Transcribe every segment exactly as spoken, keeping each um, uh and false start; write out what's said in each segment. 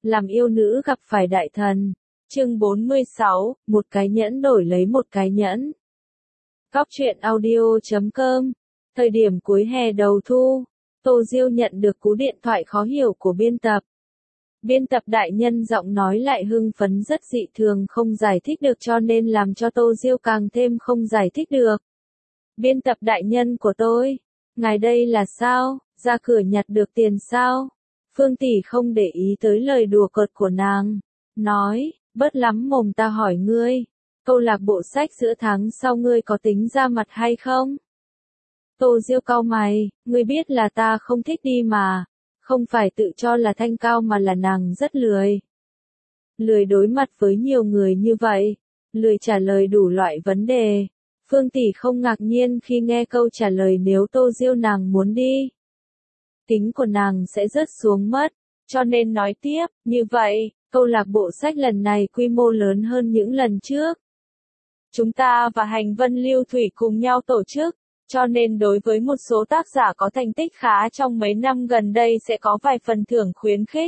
Làm yêu nữ gặp phải đại thần. Chương bốn mươi sáu, một cái nhẫn đổi lấy một cái nhẫn. Góc truyện audio chấm com. Thời điểm cuối hè đầu thu, Tô Diêu nhận được cú điện thoại khó hiểu của biên tập. Biên tập đại nhân giọng nói lại hưng phấn rất dị thường, không giải thích được cho nên làm cho Tô Diêu càng thêm không giải thích được. Biên tập đại nhân của tôi, ngài đây là sao, ra cửa nhặt được tiền sao? Phương Tỷ không để ý tới lời đùa cợt của nàng, nói, bớt lắm mồm ta hỏi ngươi, câu lạc bộ sách giữa tháng sau ngươi có tính ra mặt hay không? Tô Diêu cau mày, ngươi biết là ta không thích đi mà, không phải tự cho là thanh cao mà là nàng rất lười. Lười đối mặt với nhiều người như vậy, lười trả lời đủ loại vấn đề. Phương Tỷ không ngạc nhiên khi nghe câu trả lời nếu Tô Diêu nàng muốn đi. Tính của nàng sẽ rớt xuống mất, cho nên nói tiếp, như vậy, câu lạc bộ sách lần này quy mô lớn hơn những lần trước. Chúng ta và Hành Vân Lưu Thủy cùng nhau tổ chức, cho nên đối với một số tác giả có thành tích khá trong mấy năm gần đây sẽ có vài phần thưởng khuyến khích.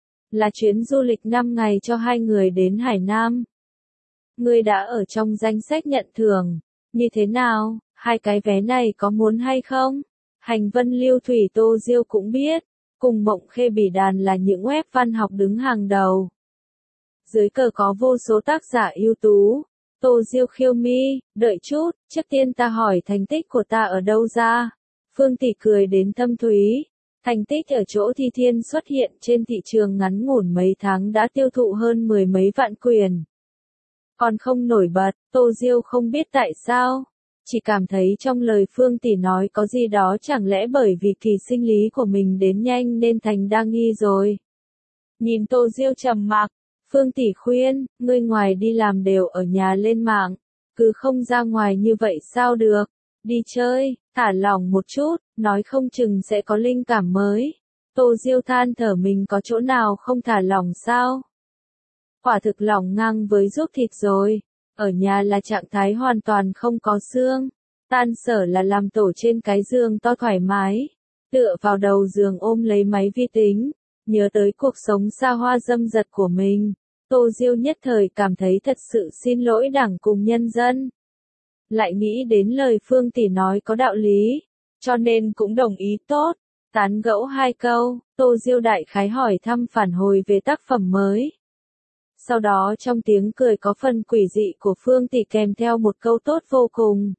Là chuyến du lịch năm ngày cho hai người đến Hải Nam. Ngươi đã ở trong danh sách nhận thưởng, như thế nào, hai cái vé này có muốn hay không? Hành Vân Lưu Thủy Tô Diêu cũng biết, cùng Mộng Khê Bỉ Đàn là những web văn học đứng hàng đầu. Dưới cờ có vô số tác giả ưu tú. Tô Diêu khiêu mi, đợi chút, trước tiên ta hỏi thành tích của ta ở đâu ra. Phương Tỷ cười đến thâm thúy. Thành tích ở chỗ Thi Thiên xuất hiện trên thị trường ngắn ngủn mấy tháng đã tiêu thụ hơn mười mấy vạn quyển. Còn không nổi bật, Tô Diêu không biết tại sao. Chỉ cảm thấy trong lời Phương Tỷ nói có gì đó chẳng lẽ bởi vì kỳ sinh lý của mình đến nhanh nên thành đa nghi rồi. Nhìn Tô Diêu trầm mặc, Phương Tỷ khuyên, ngươi ngoài đi làm đều ở nhà lên mạng, cứ không ra ngoài như vậy sao được, đi chơi, thả lỏng một chút, nói không chừng sẽ có linh cảm mới. Tô Diêu than thở mình có chỗ nào không thả lỏng sao? Quả thực lỏng ngang với ruốc thịt rồi, ở nhà là trạng thái hoàn toàn không có xương, tan sở là làm tổ trên cái giường to thoải mái, tựa vào đầu giường ôm lấy máy vi tính. Nhớ tới cuộc sống xa hoa dâm dật của mình, Tô Diêu nhất thời cảm thấy thật sự xin lỗi Đảng cùng nhân dân. Lại nghĩ đến lời Phương Tỷ nói có đạo lý, cho nên cũng đồng ý tốt, tán gẫu hai câu, Tô Diêu đại khái hỏi thăm phản hồi về tác phẩm mới. Sau đó trong tiếng cười có phần quỷ dị của Phương Tỷ kèm theo một câu tốt vô cùng.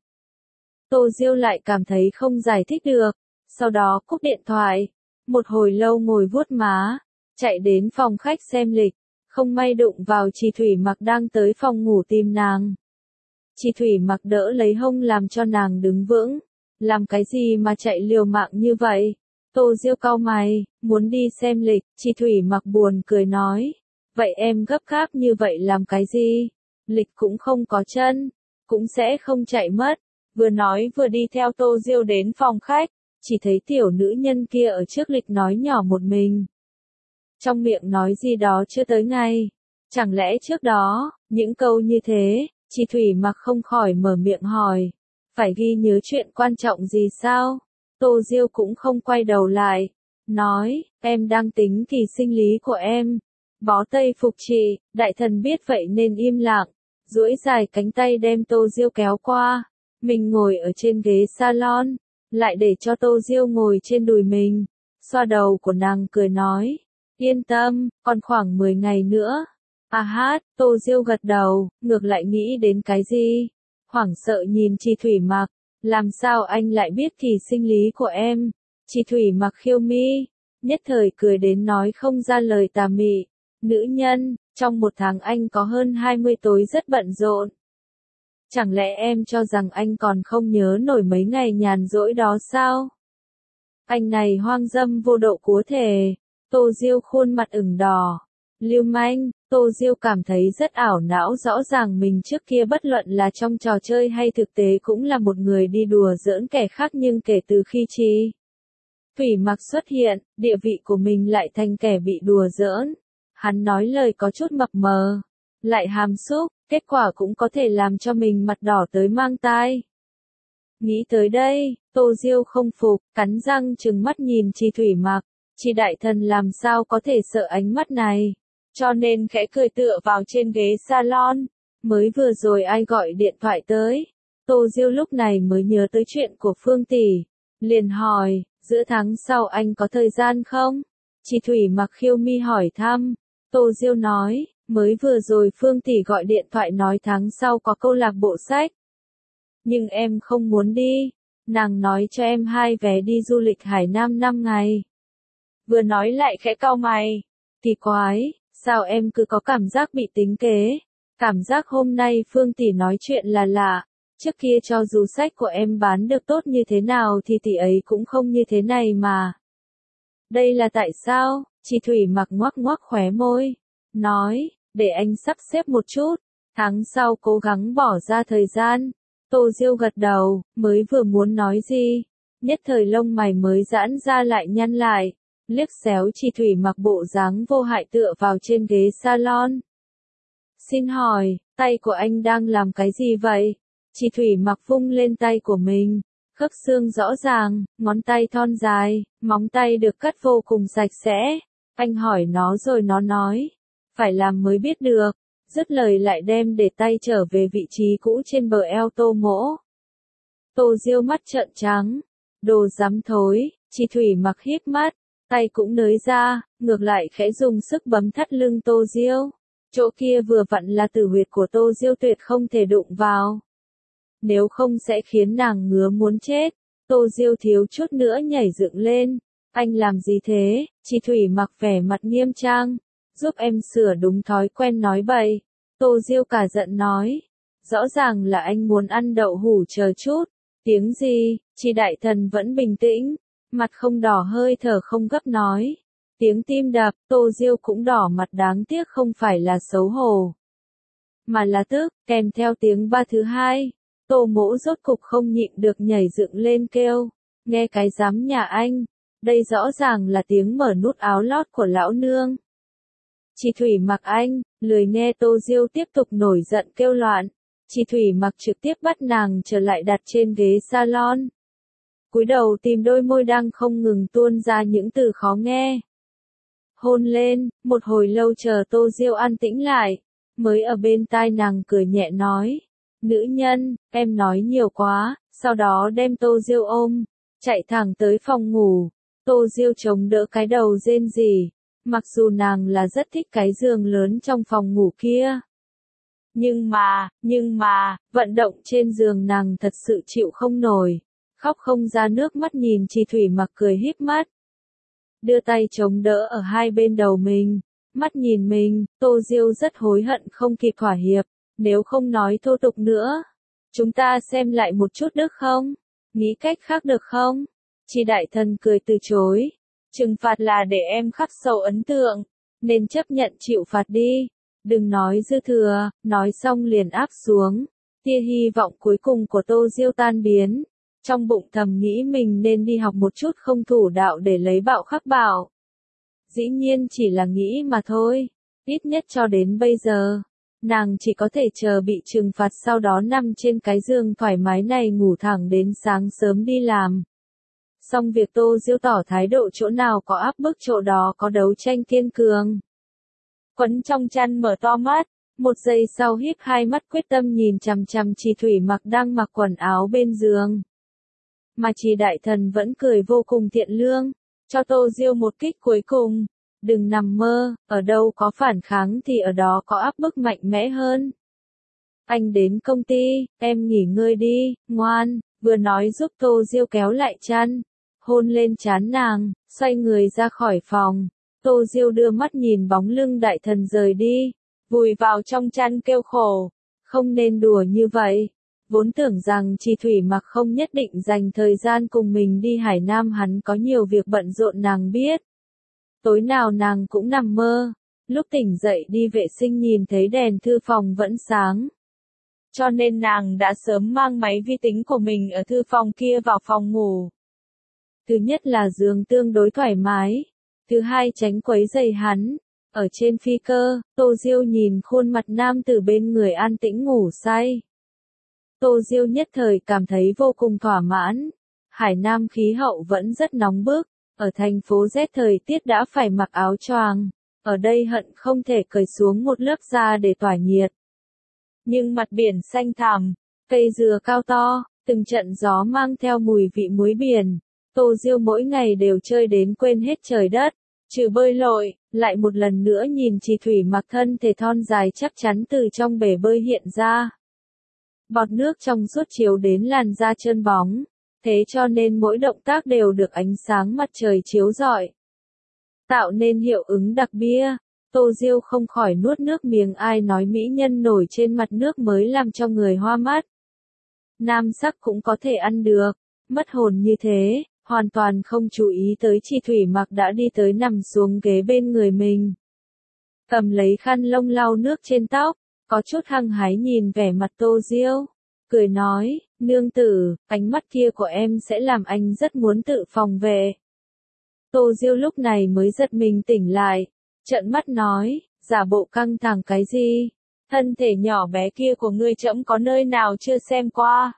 Tô Diêu lại cảm thấy không giải thích được, sau đó cúp điện thoại. Một hồi lâu ngồi vuốt má, chạy đến phòng khách xem lịch, không may đụng vào Trì Thủy Mặc đang tới phòng ngủ tìm nàng. Trì Thủy Mặc đỡ lấy hông làm cho nàng đứng vững, làm cái gì mà chạy liều mạng như vậy? Tô Diêu cau mày, muốn đi xem lịch, Trì Thủy Mặc buồn cười nói, vậy em gấp gáp như vậy làm cái gì? Lịch cũng không có chân, cũng sẽ không chạy mất. Vừa nói vừa đi theo Tô Diêu đến phòng khách. Chỉ thấy tiểu nữ nhân kia ở trước lịch nói nhỏ một mình. Trong miệng nói gì đó chưa tới ngay. Chẳng lẽ trước đó, những câu như thế, Trì Thủy Mặc không khỏi mở miệng hỏi. Phải ghi nhớ chuyện quan trọng gì sao? Tô Diêu cũng không quay đầu lại. Nói, em đang tính kỳ sinh lý của em. Bó Tây phục chị, đại thần biết vậy nên im lặng. Duỗi dài cánh tay đem Tô Diêu kéo qua. Mình ngồi ở trên ghế salon. Lại để cho Tô Diêu ngồi trên đùi mình, xoa đầu của nàng cười nói, yên tâm, còn khoảng mười ngày nữa. À hát, Tô Diêu gật đầu, ngược lại nghĩ đến cái gì? Hoảng sợ nhìn Trì Thủy Mặc, làm sao anh lại biết kỳ sinh lý của em? Trì Thủy Mặc khiêu mi, nhất thời cười đến nói không ra lời tà mị. Nữ nhân, trong một tháng anh có hơn hai mươi tối rất bận rộn. Chẳng lẽ em cho rằng anh còn không nhớ nổi mấy ngày nhàn rỗi đó sao? Anh này hoang dâm vô độ cúa thể. Tô Diêu khuôn mặt ửng đỏ. Lưu manh, Tô Diêu cảm thấy rất ảo não, rõ ràng mình trước kia bất luận là trong trò chơi hay thực tế cũng là một người đi đùa giỡn kẻ khác, nhưng kể từ khi Trì Thủy Mặc xuất hiện, địa vị của mình lại thành kẻ bị đùa giỡn. Hắn nói lời có chút mập mờ, lại hàm xúc. Kết quả cũng có thể làm cho mình mặt đỏ tới mang tai. Nghĩ tới đây, Tô Diêu không phục, cắn răng trừng mắt nhìn Trì Thủy Mặc. Chi đại thần làm sao có thể sợ ánh mắt này, cho nên khẽ cười tựa vào trên ghế salon. Mới vừa rồi ai gọi điện thoại tới? Tô Diêu lúc này mới nhớ tới chuyện của Phương tỷ, liền hỏi, giữa tháng sau anh có thời gian không? Chi Thủy Mặc khiêu mi hỏi thăm. Tô Diêu nói, mới vừa rồi Phương tỷ gọi điện thoại nói tháng sau có câu lạc bộ sách. Nhưng em không muốn đi, nàng nói cho em hai vé đi du lịch Hải Nam năm ngày. Vừa nói lại khẽ cau mày, kỳ quái, sao em cứ có cảm giác bị tính kế? Cảm giác hôm nay Phương tỷ nói chuyện là lạ, trước kia cho dù sách của em bán được tốt như thế nào thì tỷ ấy cũng không như thế này mà. Đây là tại sao? Chi Thủy Mặc ngoắc ngoắc khóe môi, nói, để anh sắp xếp một chút, tháng sau cố gắng bỏ ra thời gian. Tô Diêu gật đầu, mới vừa muốn nói gì, nhất thời lông mày mới giãn ra lại nhăn lại, liếc xéo Chi Thủy Mặc bộ dáng vô hại tựa vào trên ghế salon. Xin hỏi, tay của anh đang làm cái gì vậy? Chi Thủy Mặc vung lên tay của mình, khớp xương rõ ràng, ngón tay thon dài, móng tay được cắt vô cùng sạch sẽ. Anh hỏi nó rồi nó nói, phải làm mới biết được. Dứt lời lại đem để tay trở về vị trí cũ trên bờ eo Tô Mỗ. Tô Diêu mắt trợn trắng, đồ dám thối. Chi Thủy Mặc híp mắt, tay cũng nới ra, ngược lại khẽ dùng sức bấm thắt lưng Tô Diêu. Chỗ kia vừa vặn là tử huyệt của Tô Diêu tuyệt không thể đụng vào. Nếu không sẽ khiến nàng ngứa muốn chết. Tô Diêu thiếu chút nữa nhảy dựng lên. Anh làm gì thế? Chi Thủy Mặc vẻ mặt nghiêm trang. Giúp em sửa đúng thói quen nói bậy. Tô Diêu cả giận nói. Rõ ràng là anh muốn ăn đậu hủ chờ chút. Tiếng gì? Chi đại thần vẫn bình tĩnh. Mặt không đỏ hơi thở không gấp nói. Tiếng tim đập, Tô Diêu cũng đỏ mặt đáng tiếc không phải là xấu hổ. Mà là tức, kèm theo tiếng ba thứ hai. Tô Mỗ rốt cục không nhịn được nhảy dựng lên kêu. Nghe cái giám nhà anh. Đây rõ ràng là tiếng mở nút áo lót của lão nương. Chi Thủy Mặc anh, lười nghe Tô Diêu tiếp tục nổi giận kêu loạn. Chi Thủy Mặc trực tiếp bắt nàng trở lại đặt trên ghế salon. Cúi đầu tìm đôi môi đang không ngừng tuôn ra những từ khó nghe. Hôn lên, một hồi lâu chờ Tô Diêu an tĩnh lại, mới ở bên tai nàng cười nhẹ nói. Nữ nhân, em nói nhiều quá, sau đó đem Tô Diêu ôm, chạy thẳng tới phòng ngủ. Tô Diêu chống đỡ cái đầu rên rỉ. Mặc dù nàng là rất thích cái giường lớn trong phòng ngủ kia. Nhưng mà, nhưng mà, vận động trên giường nàng thật sự chịu không nổi. Khóc không ra nước mắt nhìn Chi Thủy Mặc cười híp mắt. Đưa tay chống đỡ ở hai bên đầu mình. Mắt nhìn mình, Tô Diêu rất hối hận không kịp thỏa hiệp. Nếu không nói thô tục nữa. Chúng ta xem lại một chút được không? Nghĩ cách khác được không? Chi đại thần cười từ chối. Trừng phạt là để em khắc sâu ấn tượng, nên chấp nhận chịu phạt đi. Đừng nói dư thừa, nói xong liền áp xuống. Tia hy vọng cuối cùng của Tô Diêu tan biến. Trong bụng thầm nghĩ mình nên đi học một chút không thủ đạo để lấy bạo khắc bảo. Dĩ nhiên chỉ là nghĩ mà thôi. Ít nhất cho đến bây giờ, nàng chỉ có thể chờ bị trừng phạt sau đó nằm trên cái giường thoải mái này ngủ thẳng đến sáng sớm đi làm. Xong việc Tô Diêu tỏ thái độ chỗ nào có áp bức chỗ đó có đấu tranh kiên cường. Quấn trong chăn mở to mắt, một giây sau híp hai mắt quyết tâm nhìn chằm chằm Chi Thủy Mặc đang mặc quần áo bên giường. Mà Chi đại thần vẫn cười vô cùng thiện lương, cho Tô Diêu một kích cuối cùng. Đừng nằm mơ, ở đâu có phản kháng thì ở đó có áp bức mạnh mẽ hơn. Anh đến công ty, em nghỉ ngơi đi, ngoan, vừa nói giúp Tô Diêu kéo lại chăn. Hôn lên trán nàng, xoay người ra khỏi phòng. Tô Diêu đưa mắt nhìn bóng lưng đại thần rời đi, vùi vào trong chăn kêu khổ. Không nên đùa như vậy. Vốn tưởng rằng Chi Thủy Mặc không nhất định dành thời gian cùng mình đi Hải Nam, hắn có nhiều việc bận rộn nàng biết. Tối nào nàng cũng nằm mơ. Lúc tỉnh dậy đi vệ sinh nhìn thấy đèn thư phòng vẫn sáng. Cho nên nàng đã sớm mang máy vi tính của mình ở thư phòng kia vào phòng ngủ. Thứ nhất là giường tương đối thoải mái. Thứ hai tránh quấy rầy hắn. Ở trên phi cơ, Tô Diêu nhìn khuôn mặt nam từ bên người an tĩnh ngủ say. Tô Diêu nhất thời cảm thấy vô cùng thỏa mãn. Hải Nam khí hậu vẫn rất nóng bức. Ở thành phố rét thời tiết đã phải mặc áo choàng, ở đây hận không thể cởi xuống một lớp da để tỏa nhiệt. Nhưng mặt biển xanh thẳm, cây dừa cao to, từng trận gió mang theo mùi vị muối biển. Tô Diêu mỗi ngày đều chơi đến quên hết trời đất, trừ bơi lội, lại một lần nữa nhìn Chỉ Thủy Mặc thân thể thon dài chắc chắn từ trong bể bơi hiện ra. Bọt nước trong suốt chiếu đến làn da trơn bóng, thế cho nên mỗi động tác đều được ánh sáng mặt trời chiếu rọi, tạo nên hiệu ứng đặc bia. Tô Diêu không khỏi nuốt nước miếng, ai nói mỹ nhân nổi trên mặt nước mới làm cho người hoa mắt. Nam sắc cũng có thể ăn được, mất hồn như thế, hoàn toàn không chú ý tới Chỉ Thủy Mặc đã đi tới nằm xuống ghế bên người mình. Cầm lấy khăn lông lau nước trên tóc, có chút hăng hái nhìn vẻ mặt Tô Diêu, cười nói, nương tử, ánh mắt kia của em sẽ làm anh rất muốn tự phòng vệ. Tô Diêu lúc này mới giật mình tỉnh lại, trợn mắt nói, giả bộ căng thẳng cái gì, thân thể nhỏ bé kia của ngươi trẫm có nơi nào chưa xem qua.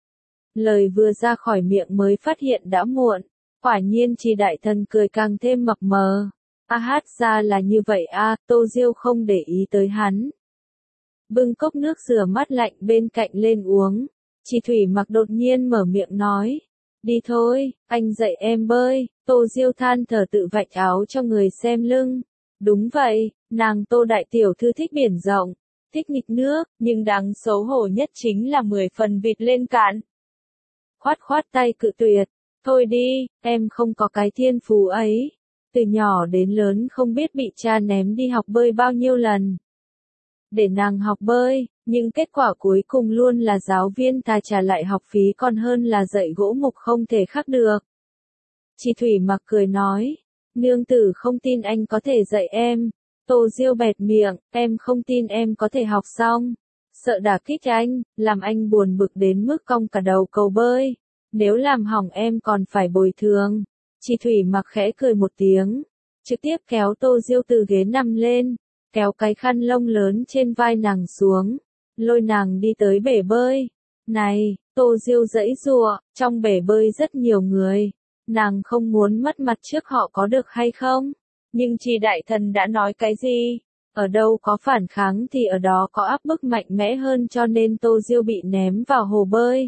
Lời vừa ra khỏi miệng mới phát hiện đã muộn, quả nhiên Chỉ đại thần cười càng thêm mập mờ. A hát ra là như vậy a, Tô Diêu không để ý tới hắn. Bưng cốc nước rửa mắt lạnh bên cạnh lên uống, Chỉ Thủy Mặc đột nhiên mở miệng nói, đi thôi, anh dạy em bơi. Tô Diêu than thở tự vạch áo cho người xem lưng. Đúng vậy, nàng Tô đại tiểu thư thích biển rộng, thích nghịch nước, nhưng đáng xấu hổ nhất chính là mười phần vịt lên cạn. Khoát khoát tay cự tuyệt, thôi đi, em không có cái thiên phú ấy. Từ nhỏ đến lớn không biết bị cha ném đi học bơi bao nhiêu lần. Để nàng học bơi, nhưng kết quả cuối cùng luôn là giáo viên ta trả lại học phí còn hơn là dạy gỗ mục không thể khắc được. Chỉ Thủy Mặc cười nói, nương tử không tin anh có thể dạy em. Tô Diêu bẹt miệng, em không tin em có thể học xong. Sợ đả kích anh, làm anh buồn bực đến mức cong cả đầu cầu bơi. Nếu làm hỏng em còn phải bồi thường. Chỉ Thủy Mặc khẽ cười một tiếng, trực tiếp kéo Tô Diêu từ ghế nằm lên, kéo cái khăn lông lớn trên vai nàng xuống, lôi nàng đi tới bể bơi. Này, Tô Diêu giãy giụa, trong bể bơi rất nhiều người, nàng không muốn mất mặt trước họ có được hay không? Nhưng Chỉ đại thần đã nói cái gì? Ở đâu có phản kháng thì ở đó có áp bức mạnh mẽ hơn, cho nên Tô Diêu bị ném vào hồ bơi.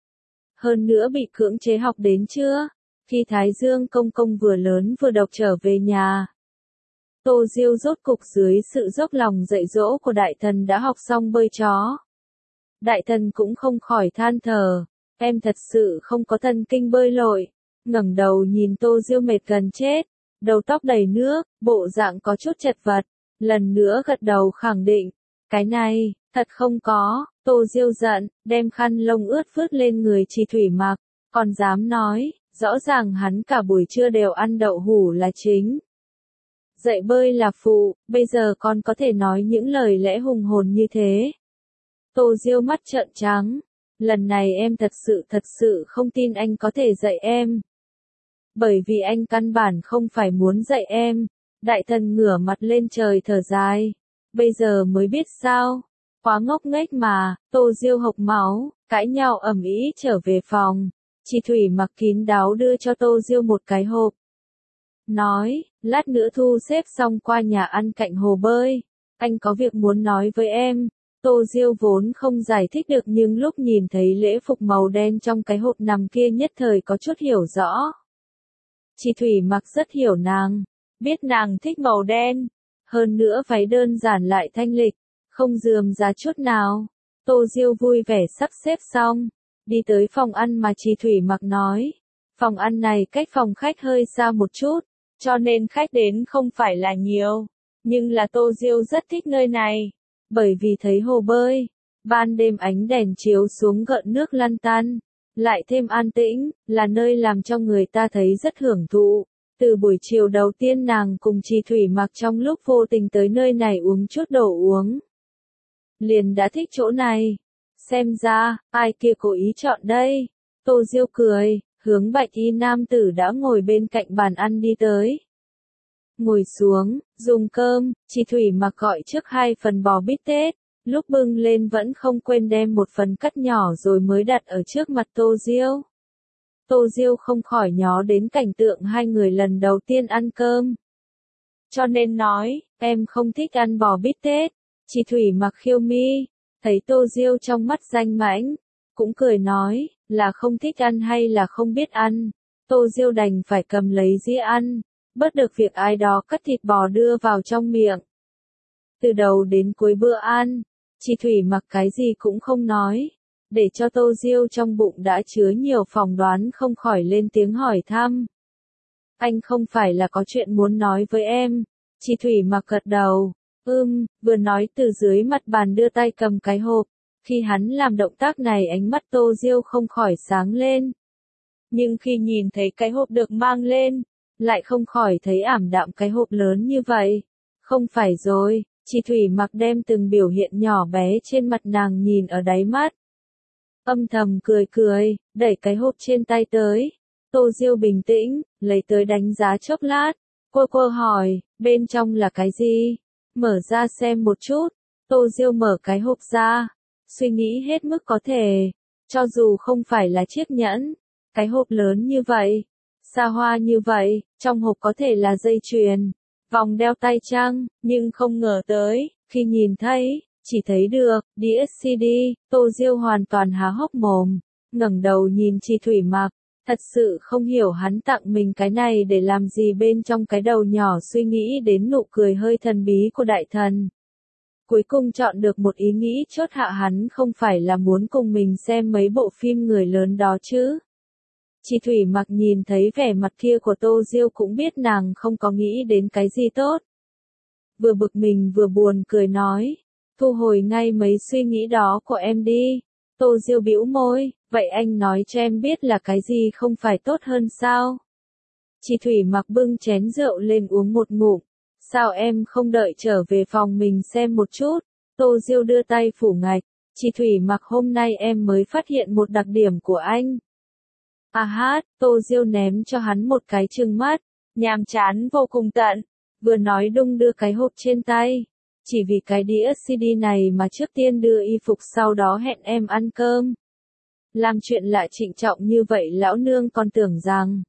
Hơn nữa bị cưỡng chế học đến chưa? Khi Thái Dương công công vừa lớn vừa độc trở về nhà, Tô Diêu rốt cục dưới sự dốc lòng dạy dỗ của đại thần đã học xong bơi chó. Đại thần cũng không khỏi than thở, em thật sự không có thần kinh bơi lội. Ngẩng đầu nhìn Tô Diêu mệt gần chết, đầu tóc đầy nước, bộ dạng có chút chật vật, lần nữa gật đầu khẳng định, cái này, thật không có. Tô Diêu giận, đem khăn lông ướt phướt lên người Chỉ Thủy Mặc, còn dám nói, rõ ràng hắn cả buổi trưa đều ăn đậu hủ là chính. Dạy bơi là phụ, bây giờ còn có thể nói những lời lẽ hùng hồn như thế. Tô Diêu mắt trợn trắng, lần này em thật sự thật sự không tin anh có thể dạy em. Bởi vì anh căn bản không phải muốn dạy em. Đại thần ngửa mặt lên trời thở dài, bây giờ mới biết sao. Quá ngốc nghếch mà. Tô Diêu hộc máu, cãi nhau ầm ĩ trở về phòng. Chỉ Thủy Mặc kín đáo đưa cho Tô Diêu một cái hộp. Nói, lát nữa thu xếp xong qua nhà ăn cạnh hồ bơi. Anh có việc muốn nói với em. Tô Diêu vốn không giải thích được, nhưng lúc nhìn thấy lễ phục màu đen trong cái hộp nằm kia nhất thời có chút hiểu rõ. Chỉ Thủy Mặc rất hiểu nàng, biết nàng thích màu đen. Hơn nữa váy đơn giản lại thanh lịch, không rườm rà chút nào. Tô Diêu vui vẻ sắp xếp xong, đi tới phòng ăn mà Chỉ Thủy Mặc nói. Phòng ăn này cách phòng khách hơi xa một chút, cho nên khách đến không phải là nhiều. Nhưng là Tô Diêu rất thích nơi này, bởi vì thấy hồ bơi, ban đêm ánh đèn chiếu xuống gợn nước lăn tăn, lại thêm an tĩnh, là nơi làm cho người ta thấy rất hưởng thụ. Từ buổi chiều đầu tiên nàng cùng Chỉ Thủy Mặc trong lúc vô tình tới nơi này uống chút đồ uống, liền đã thích chỗ này. Xem ra, ai kia cố ý chọn đây. Tô Diêu cười, hướng bạch y nam tử đã ngồi bên cạnh bàn ăn đi tới. Ngồi xuống, dùng cơm. Chỉ Thủy Mặc gọi trước hai phần bò bít tết, lúc bưng lên vẫn không quên đem một phần cắt nhỏ rồi mới đặt ở trước mặt Tô Diêu. Tô Diêu không khỏi nhớ đến cảnh tượng hai người lần đầu tiên ăn cơm. Cho nên nói, em không thích ăn bò bít tết. Chị Thủy Mặc khiêu mi, thấy Tô Diêu trong mắt danh mãnh, cũng cười nói, là không thích ăn hay là không biết ăn. Tô Diêu đành phải cầm lấy dĩa ăn, bớt được việc ai đó cắt thịt bò đưa vào trong miệng. Từ đầu đến cuối bữa ăn, chị Thủy Mặc cái gì cũng không nói, để cho Tô Diêu trong bụng đã chứa nhiều phỏng đoán không khỏi lên tiếng hỏi thăm. Anh không phải là có chuyện muốn nói với em? Chị Thủy Mặc gật đầu, ưm, vừa nói từ dưới mặt bàn đưa tay cầm cái hộp. Khi hắn làm động tác này ánh mắt Tô Diêu không khỏi sáng lên. Nhưng khi nhìn thấy cái hộp được mang lên, lại không khỏi thấy ảm đạm cái hộp lớn như vậy. Không phải rồi, chị Thủy Mặc đem từng biểu hiện nhỏ bé trên mặt nàng nhìn ở đáy mắt. Âm thầm cười cười, đẩy cái hộp trên tay tới. Tô Diêu bình tĩnh, lấy tới đánh giá chốc lát. Cô cô hỏi, bên trong là cái gì? Mở ra xem một chút. Tô Diêu mở cái hộp ra, suy nghĩ hết mức có thể. Cho dù không phải là chiếc nhẫn, cái hộp lớn như vậy, xa hoa như vậy, trong hộp có thể là dây chuyền, vòng đeo tay chăng, nhưng không ngờ tới, khi nhìn thấy, chỉ thấy được, đĩa xê đê, Tô Diêu hoàn toàn há hốc mồm, ngẩng đầu nhìn chị Thủy Mặc, thật sự không hiểu hắn tặng mình cái này để làm gì bên trong cái đầu nhỏ suy nghĩ đến nụ cười hơi thần bí của đại thần. Cuối cùng chọn được một ý nghĩ chốt hạ hắn không phải là muốn cùng mình xem mấy bộ phim người lớn đó chứ. Chị Thủy Mặc nhìn thấy vẻ mặt kia của Tô Diêu cũng biết nàng không có nghĩ đến cái gì tốt. Vừa bực mình vừa buồn cười nói, thu hồi ngay mấy suy nghĩ đó của em đi. Tô Diêu bĩu môi, vậy anh nói cho em biết là cái gì không phải tốt hơn sao? Chị Thủy Mặc bưng chén rượu lên uống một ngụm. Sao em không đợi trở về phòng mình xem một chút? Tô Diêu đưa tay phủ ngạch. Chị Thủy Mặc hôm nay em mới phát hiện một đặc điểm của anh. À hát, Tô Diêu ném cho hắn một cái trừng mắt, nhàm chán vô cùng tận, vừa nói đung đưa cái hộp trên tay. Chỉ vì cái đĩa xê đê này mà trước tiên đưa y phục sau đó hẹn em ăn cơm. Làm chuyện lạ trịnh trọng như vậy lão nương còn tưởng rằng.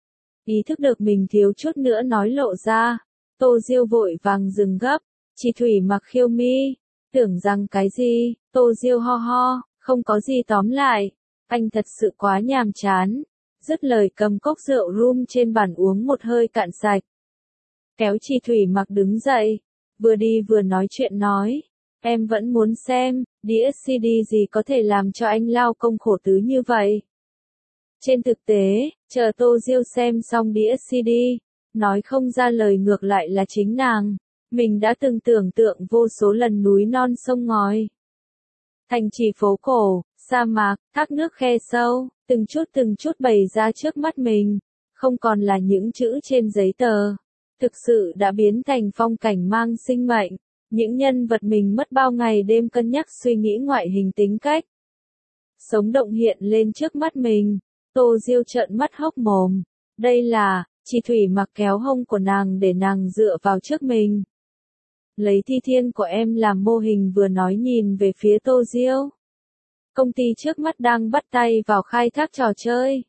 Ý thức được mình thiếu chút nữa nói lộ ra. Tô Diêu vội vàng dừng gấp, chị Thủy Mặc khiêu mi, tưởng rằng cái gì, Tô Diêu ho ho, không có gì tóm lại, anh thật sự quá nhàm chán, dứt lời cầm cốc rượu rum trên bàn uống một hơi cạn sạch. Kéo chị Thủy Mặc đứng dậy, vừa đi vừa nói chuyện nói, em vẫn muốn xem, đĩa xê đê gì có thể làm cho anh lao công khổ tứ như vậy. Trên thực tế, chờ Tô Diêu xem xong đĩa xê đê, nói không ra lời ngược lại là chính nàng, mình đã từng tưởng tượng vô số lần núi non sông ngòi. Thành trì phố cổ, sa mạc, thác nước khe sâu, từng chút từng chút bày ra trước mắt mình, không còn là những chữ trên giấy tờ. Thực sự đã biến thành phong cảnh mang sinh mệnh, những nhân vật mình mất bao ngày đêm cân nhắc suy nghĩ ngoại hình tính cách. Sống động hiện lên trước mắt mình, Tô Diêu trợn mắt hốc mồm, đây là, chị Thủy Mặc kéo hông của nàng để nàng dựa vào trước mình. Lấy thi thiên của em làm mô hình vừa nói nhìn về phía Tô Diêu. Công ty trước mắt đang bắt tay vào khai thác trò chơi.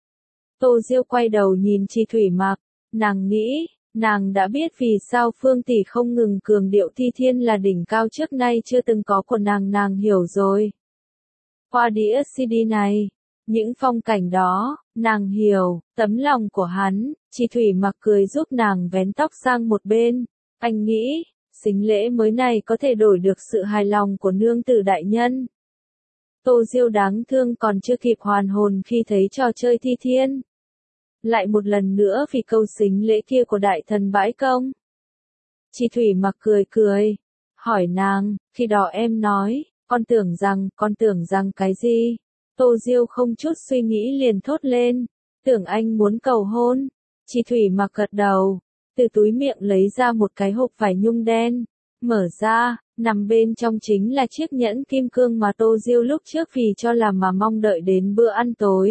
Tô Diêu quay đầu nhìn chị Thủy Mặc, nàng nghĩ, nàng đã biết vì sao Phương Tỷ không ngừng cường điệu thi thiên là đỉnh cao trước nay chưa từng có của nàng nàng hiểu rồi. Qua đĩa xê đê này, những phong cảnh đó, nàng hiểu, tấm lòng của hắn, chị Thủy Mặc cười giúp nàng vén tóc sang một bên. Anh nghĩ, sính lễ mới này có thể đổi được sự hài lòng của nương tử đại nhân. Tô Diêu đáng thương còn chưa kịp hoàn hồn khi thấy trò chơi thi thiên. Lại một lần nữa vì câu sính lễ kia của đại thần bãi công. Chị Thủy Mặc cười cười, hỏi nàng, khi đó em nói, con tưởng rằng, con tưởng rằng cái gì? Tô Diêu không chút suy nghĩ liền thốt lên, tưởng anh muốn cầu hôn. Chị Thủy Mặc gật đầu, từ túi miệng lấy ra một cái hộp vải nhung đen, mở ra, nằm bên trong chính là chiếc nhẫn kim cương mà Tô Diêu lúc trước vì cho làm mà mong đợi đến bữa ăn tối.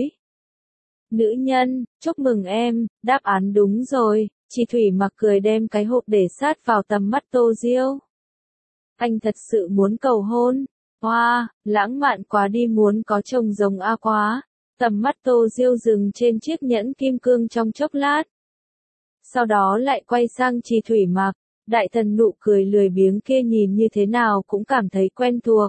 Nữ nhân, chúc mừng em, đáp án đúng rồi, chị Thủy Mặc cười đem cái hộp để sát vào tầm mắt Tô Diêu. Anh thật sự muốn cầu hôn, hoa, wow, lãng mạn quá đi muốn có chồng giống A quá, Tầm mắt Tô Diêu dừng trên chiếc nhẫn kim cương trong chốc lát. Sau đó lại quay sang Trì Thủy Mặc, đại thần nụ cười lười biếng kia nhìn như thế nào cũng cảm thấy quen thuộc.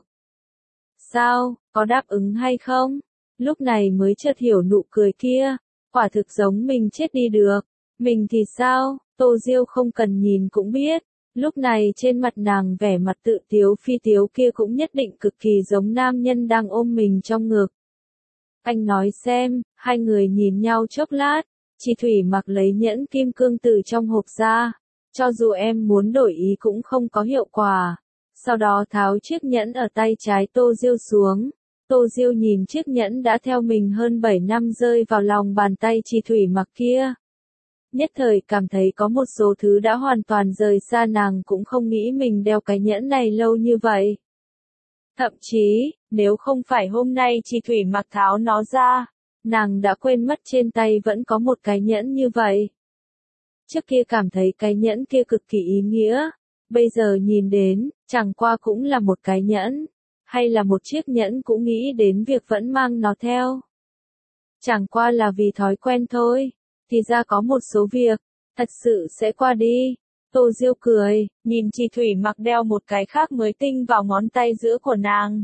Sao, có đáp ứng hay không? Lúc này mới chợt hiểu nụ cười kia, quả thực giống mình chết đi được. Mình thì sao, Tô Diêu không cần nhìn cũng biết, lúc này trên mặt nàng vẻ mặt tự tiếu phi tiếu kia cũng nhất định cực kỳ giống nam nhân đang ôm mình trong ngực. Anh nói xem, hai người nhìn nhau chốc lát, Trì Thủy Mặc lấy nhẫn kim cương từ trong hộp ra, cho dù em muốn đổi ý cũng không có hiệu quả. Sau đó tháo chiếc nhẫn ở tay trái Tô Diêu xuống. Tô Diêu nhìn chiếc nhẫn đã theo mình hơn bảy năm rơi vào lòng bàn tay Trì Thủy Mặc kia. Nhất thời cảm thấy có một số thứ đã hoàn toàn rời xa nàng, cũng không nghĩ mình đeo cái nhẫn này lâu như vậy. Thậm chí, nếu không phải hôm nay Trì Thủy Mặc tháo nó ra, nàng đã quên mất trên tay vẫn có một cái nhẫn như vậy. Trước kia cảm thấy cái nhẫn kia cực kỳ ý nghĩa, bây giờ nhìn đến, chẳng qua cũng là một cái nhẫn, hay là một chiếc nhẫn cũng nghĩ đến việc vẫn mang nó theo. Chẳng qua là vì thói quen thôi, thì ra có một số việc, thật sự sẽ qua đi. Tô Diêu cười, nhìn Trì Thủy Mặc đeo một cái khác mới tinh vào ngón tay giữa của nàng.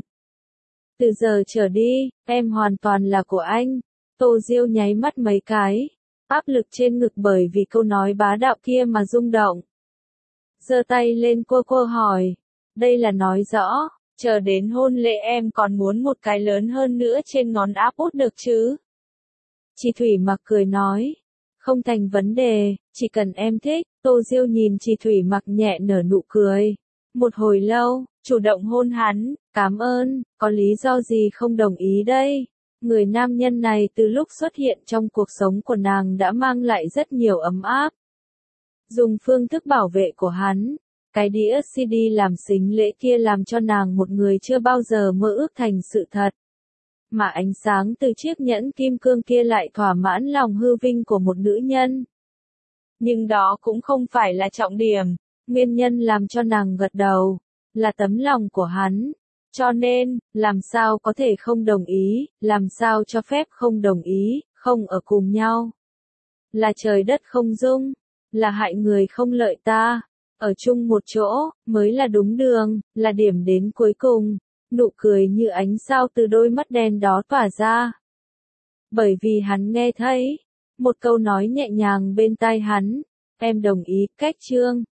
Từ giờ trở đi, em hoàn toàn là của anh. Tô Diêu nháy mắt mấy cái, áp lực trên ngực bởi vì câu nói bá đạo kia mà rung động. Giơ tay lên cua cua hỏi, đây là nói rõ, chờ đến hôn lễ em còn muốn một cái lớn hơn nữa trên ngón áp út được chứ? Trì Thủy Mặc cười nói, không thành vấn đề, chỉ cần em thích. Tô Diêu nhìn Trì Thủy Mặc nhẹ nở nụ cười. Một hồi lâu, chủ động hôn hắn, cảm ơn, có lý do gì không đồng ý đây? Người nam nhân này từ lúc xuất hiện trong cuộc sống của nàng đã mang lại rất nhiều ấm áp. Dùng phương thức bảo vệ của hắn, cái đĩa xê đê làm sính lễ kia làm cho nàng một người chưa bao giờ mơ ước thành sự thật. Mà ánh sáng từ chiếc nhẫn kim cương kia lại thỏa mãn lòng hư vinh của một nữ nhân. Nhưng đó cũng không phải là trọng điểm, nguyên nhân làm cho nàng gật đầu, là tấm lòng của hắn. Cho nên, làm sao có thể không đồng ý, làm sao cho phép không đồng ý, không ở cùng nhau. Là trời đất không dung, là hại người không lợi ta, ở chung một chỗ, mới là đúng đường, là điểm đến cuối cùng. Nụ cười như ánh sao từ đôi mắt đen đó tỏa ra. Bởi vì hắn nghe thấy một câu nói nhẹ nhàng bên tai hắn, em đồng ý, cách chương.